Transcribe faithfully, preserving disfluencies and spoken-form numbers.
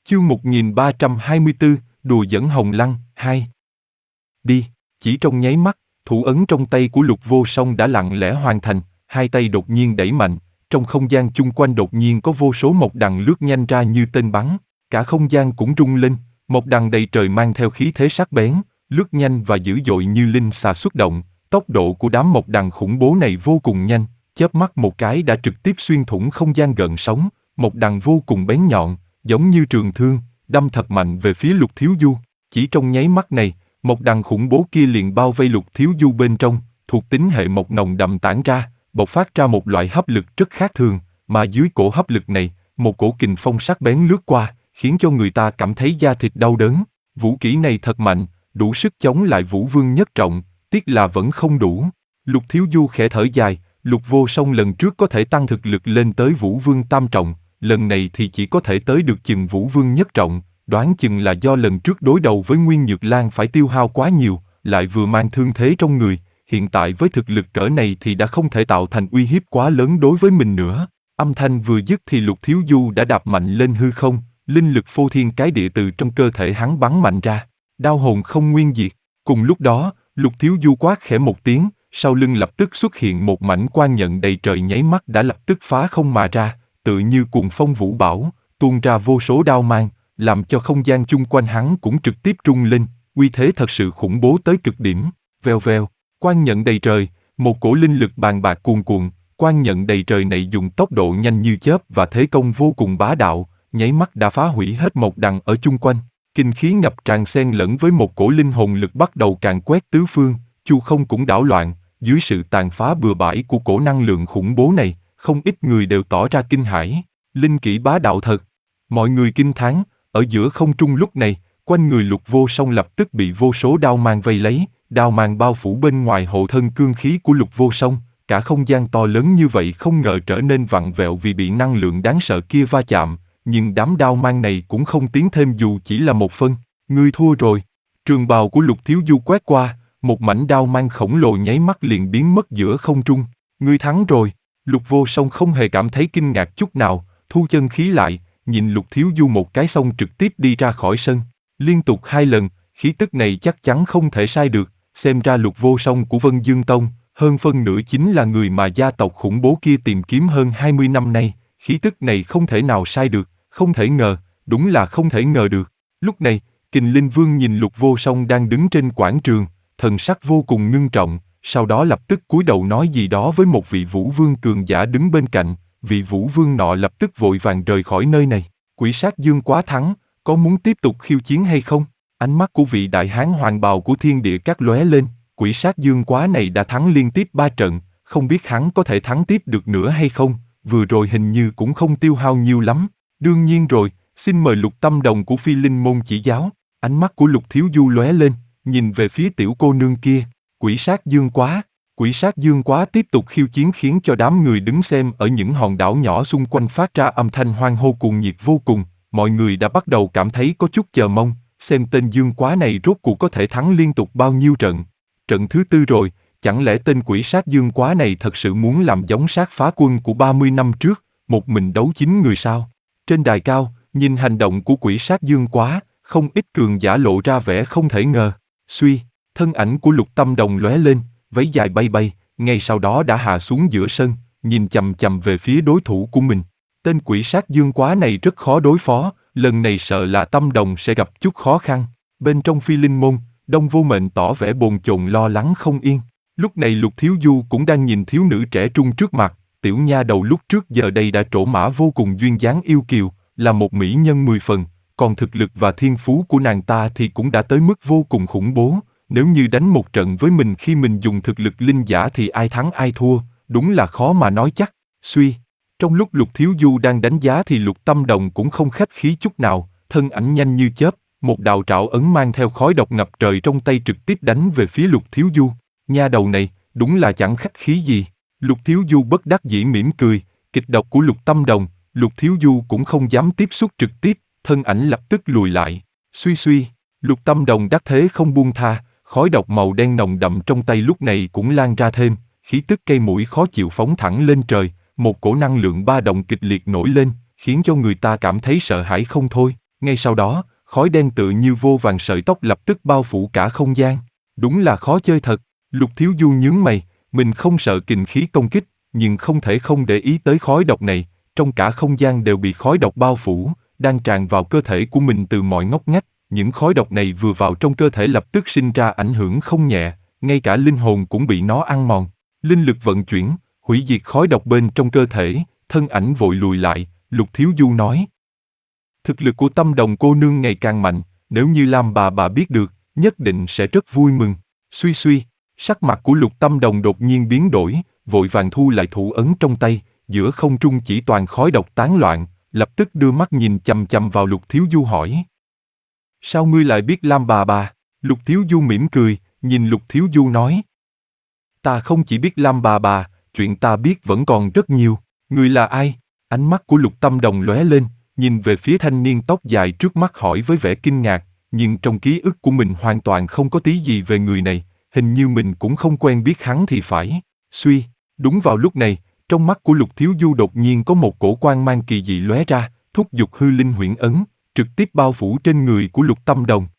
Chương một nghìn ba trăm hai mươi tư, đùa giỡn Hồng Lăng, hai. Đi, chỉ trong nháy mắt, thủ ấn trong tay của Lục Vô Song đã lặng lẽ hoàn thành, hai tay đột nhiên đẩy mạnh, trong không gian chung quanh đột nhiên có vô số mộc đằng lướt nhanh ra như tên bắn, cả không gian cũng rung lên, mộc đằng đầy trời mang theo khí thế sắc bén, lướt nhanh và dữ dội như linh xà xuất động, tốc độ của đám mộc đằng khủng bố này vô cùng nhanh, chớp mắt một cái đã trực tiếp xuyên thủng không gian gợn sóng, mộc đằng vô cùng bén nhọn, giống như trường thương, đâm thật mạnh về phía Lục Thiếu Du. Chỉ trong nháy mắt này, mộc đằng khủng bố kia liền bao vây Lục Thiếu Du bên trong, thuộc tính hệ mộc nồng đậm tản ra, bộc phát ra một loại hấp lực rất khác thường, mà dưới cổ hấp lực này, một cổ kình phong sắc bén lướt qua, khiến cho người ta cảm thấy da thịt đau đớn. Vũ kỹ này thật mạnh, đủ sức chống lại Vũ Vương nhất trọng, tiếc là vẫn không đủ. Lục Thiếu Du khẽ thở dài, Lục Vô Song lần trước có thể tăng thực lực lên tới Vũ Vương tam trọng, lần này thì chỉ có thể tới được chừng Vũ Vương nhất trọng, đoán chừng là do lần trước đối đầu với Nguyên Nhược Lan phải tiêu hao quá nhiều, lại vừa mang thương thế trong người, hiện tại với thực lực cỡ này thì đã không thể tạo thành uy hiếp quá lớn đối với mình nữa. Âm thanh vừa dứt thì Lục Thiếu Du đã đạp mạnh lên hư không, linh lực phô thiên cái địa từ trong cơ thể hắn bắn mạnh ra, đao hồn không nguyên diệt. Cùng lúc đó, Lục Thiếu Du quát khẽ một tiếng, sau lưng lập tức xuất hiện một mảnh quang nhận đầy trời nháy mắt đã lập tức phá không mà ra, tự như cuồng phong vũ bão, tuôn ra vô số đao mang, làm cho không gian chung quanh hắn cũng trực tiếp rung lên, uy thế thật sự khủng bố tới cực điểm. Vèo vèo, quang nhận đầy trời, một cổ linh lực bàn bạc cuồn cuộn, quang nhận đầy trời này dùng tốc độ nhanh như chớp và thế công vô cùng bá đạo, nháy mắt đã phá hủy hết mộc đằng ở chung quanh. Kinh khí ngập tràn xen lẫn với một cổ linh hồn lực bắt đầu càn quét tứ phương, chu không cũng đảo loạn. Dưới sự tàn phá bừa bãi của cổ năng lượng khủng bố này, không ít người đều tỏ ra kinh hãi. Linh kỹ bá đạo thật. Mọi người kinh thán. Ở giữa không trung lúc này, quanh người Lục Vô Song lập tức bị vô số đao mang vây lấy, đao mang bao phủ bên ngoài hộ thân cương khí của Lục Vô Song. Cả không gian to lớn như vậy không ngờ trở nên vặn vẹo vì bị năng lượng đáng sợ kia va chạm, nhưng đám đao mang này cũng không tiến thêm dù chỉ là một phân. Ngươi thua rồi. Trường bào của Lục Thiếu Du quét qua, một mảnh đao mang khổng lồ nháy mắt liền biến mất giữa không trung. Ngươi thắng rồi. Lục Vô Song không hề cảm thấy kinh ngạc chút nào, thu chân khí lại, nhìn Lục Thiếu Du một cái xong trực tiếp đi ra khỏi sân. Liên tục hai lần, khí tức này chắc chắn không thể sai được, xem ra Lục Vô Song của Vân Dương Tông, hơn phân nửa chính là người mà gia tộc khủng bố kia tìm kiếm hơn hai mươi năm nay, khí tức này không thể nào sai được, không thể ngờ, đúng là không thể ngờ được. Lúc này, Kình Linh Vương nhìn Lục Vô Song đang đứng trên quảng trường, thần sắc vô cùng ngưng trọng, sau đó lập tức cúi đầu nói gì đó với một vị Vũ Vương cường giả đứng bên cạnh, vị Vũ Vương nọ lập tức vội vàng rời khỏi nơi này. Quỷ Sát Dương quá thắng, có muốn tiếp tục khiêu chiến hay không? Ánh mắt của vị đại hán hoàng bào của Thiên Địa Các lóe lên, Quỷ Sát Dương quá này đã thắng liên tiếp ba trận, không biết hắn có thể thắng tiếp được nữa hay không, vừa rồi hình như cũng không tiêu hao nhiều lắm. Đương nhiên rồi, xin mời Lục Tâm Đồng của Phi Linh Môn chỉ giáo. Ánh mắt của Lục Thiếu Du lóe lên, nhìn về phía tiểu cô nương kia. Quỷ Sát Dương quá. Quỷ Sát Dương quá tiếp tục khiêu chiến khiến cho đám người đứng xem ở những hòn đảo nhỏ xung quanh phát ra âm thanh hoan hô cuồng nhiệt vô cùng. Mọi người đã bắt đầu cảm thấy có chút chờ mong, xem tên Dương quá này rốt cuộc có thể thắng liên tục bao nhiêu trận. Trận thứ tư rồi, chẳng lẽ tên Quỷ Sát Dương quá này thật sự muốn làm giống Sát Phá Quân của ba mươi năm trước, một mình đấu chín người sao? Trên đài cao, nhìn hành động của Quỷ Sát Dương quá, không ít cường giả lộ ra vẻ không thể ngờ. Suy, thân ảnh của Lục Tâm Đồng lóe lên, váy dài bay bay, ngay sau đó đã hạ xuống giữa sân, nhìn chằm chằm về phía đối thủ của mình. Tên Quỷ Sát Dương quá này rất khó đối phó, lần này sợ là Tâm Đồng sẽ gặp chút khó khăn. Bên trong Phi Linh Môn, Đông Vô Mệnh tỏ vẻ bồn chồn lo lắng không yên. Lúc này Lục Thiếu Du cũng đang nhìn thiếu nữ trẻ trung trước mặt, tiểu nha đầu lúc trước giờ đây đã trổ mã vô cùng duyên dáng yêu kiều, là một mỹ nhân mười phần, còn thực lực và thiên phú của nàng ta thì cũng đã tới mức vô cùng khủng bố. Nếu như đánh một trận với mình khi mình dùng thực lực linh giả thì ai thắng ai thua, đúng là khó mà nói chắc. Suy, trong lúc Lục Thiếu Du đang đánh giá thì Lục Tâm Đồng cũng không khách khí chút nào, thân ảnh nhanh như chớp, một đạo trảo ấn mang theo khói độc ngập trời trong tay trực tiếp đánh về phía Lục Thiếu Du. Nha đầu này, đúng là chẳng khách khí gì. Lục Thiếu Du bất đắc dĩ mỉm cười, kịch độc của Lục Tâm Đồng, Lục Thiếu Du cũng không dám tiếp xúc trực tiếp, thân ảnh lập tức lùi lại. Suy suy, Lục Tâm Đồng đắc thế không buông tha, khói độc màu đen nồng đậm trong tay lúc này cũng lan ra thêm, khí tức cây mũi khó chịu phóng thẳng lên trời, một cổ năng lượng ba động kịch liệt nổi lên, khiến cho người ta cảm thấy sợ hãi không thôi. Ngay sau đó, khói đen tựa như vô vàn sợi tóc lập tức bao phủ cả không gian. Đúng là khó chơi thật. Lục Thiếu Du nhướng mày, mình không sợ kình khí công kích, nhưng không thể không để ý tới khói độc này, trong cả không gian đều bị khói độc bao phủ, đang tràn vào cơ thể của mình từ mọi ngóc ngách. Những khói độc này vừa vào trong cơ thể lập tức sinh ra ảnh hưởng không nhẹ, ngay cả linh hồn cũng bị nó ăn mòn. Linh lực vận chuyển, hủy diệt khói độc bên trong cơ thể, thân ảnh vội lùi lại, Lục Thiếu Du nói. Thực lực của Tâm Đồng cô nương ngày càng mạnh, nếu như Lam bà bà biết được, nhất định sẽ rất vui mừng. Suy suy, sắc mặt của Lục Tâm Đồng đột nhiên biến đổi, vội vàng thu lại thủ ấn trong tay, giữa không trung chỉ toàn khói độc tán loạn, lập tức đưa mắt nhìn chằm chằm vào Lục Thiếu Du hỏi. Sao ngươi lại biết Lam bà bà? Lục Thiếu Du mỉm cười, nhìn Lục Thiếu Du nói. Ta không chỉ biết Lam bà bà, chuyện ta biết vẫn còn rất nhiều. Ngươi là ai? Ánh mắt của Lục Tâm Đồng lóe lên, nhìn về phía thanh niên tóc dài trước mắt hỏi với vẻ kinh ngạc, nhưng trong ký ức của mình hoàn toàn không có tí gì về người này, hình như mình cũng không quen biết hắn thì phải. Suy, đúng vào lúc này, trong mắt của Lục Thiếu Du đột nhiên có một cổ quang mang kỳ dị lóe ra, thúc giục hư linh huyễn ấn, trực tiếp bao phủ trên người của Lục Tâm Đồng.